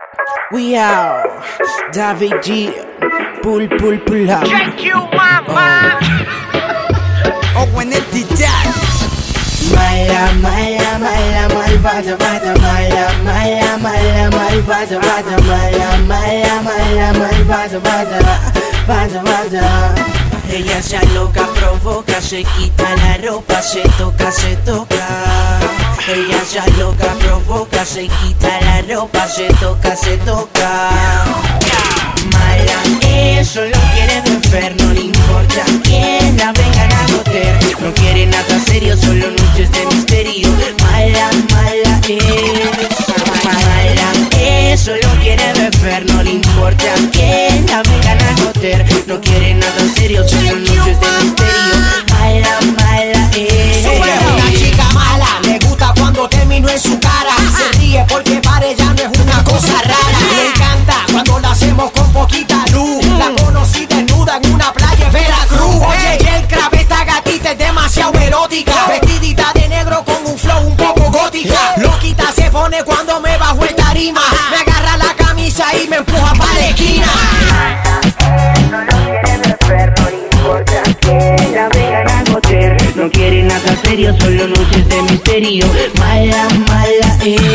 We are David G. Pull up. Thank you, mama. Oh, en el DJ. Mala, malvada, malvada, malvada, malvada, malvada. Ella se aloca, provoca, se quita la ropa, se toca, se toca. Ella se aloca, provoca, se quita la ropa, se toca, se toca. Mala, solo quiere beber, no le importa quién la vengan a joder. No quiere nada serio, solo noches de misterio. Mala, mala Mala, solo quiere beber, no le importa quién la vengan a joder. No quiere nada serio, solo noches de misterio. Mala, mala Una chica mala, le gusta cuando termino en su cara. Se ríe porque para ella no es una cosa rara. Le encanta cuando la hacemos con poquita luz. La conocí desnuda en una playa en Veracruz. Oye, y el crab, esta gatita es demasiado erótica. Vestidita de negro con un flow un poco gótica. Loquita se pone cuando me bajo el tarima. Me agarra la camisa y me empuja para la esquina. No quiere nada serio, solo noches de misterio. Mala, mala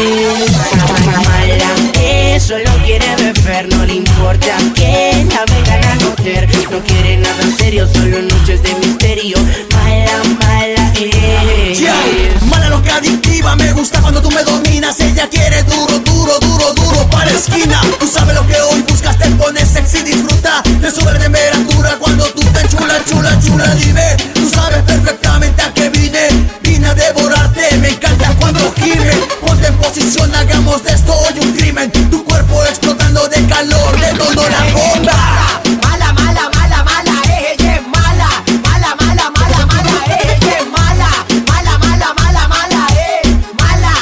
mala, solo quiere beber, no le importa quién la vengan a joder. No quiere nada serio, solo noches de misterio. Mala, mala Mala lo que adictiva, me gusta cuando tú me dominas. Ella quiere duro, duro, duro, duro para esquina. Tú sabes lo que hoy buscas, te pones sexy, disfruta. Te sube la temperatura cuando tú te chula, chula, chula. Dime, tú sabes perfectamente a qué vine. Vine a devorarte, me encanta cuando gime. Ponte en posición, hagamos de esto hoy un crimen. Tu cuerpo explotando de calor, de todo la bomba. Mala, mala, mala, mala, ella es mala. Mala, mala, mala, mala, ella es mala. Mala, mala, mala, mala, mala,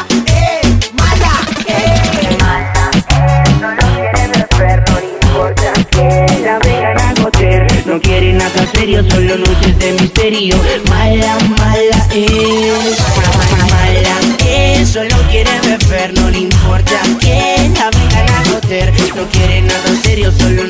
no quiere nada serio, solo noches de misterio. Mala, mala mala, solo quiere beber, no le importa quién la vengan a joder. No quiere nada serio, solo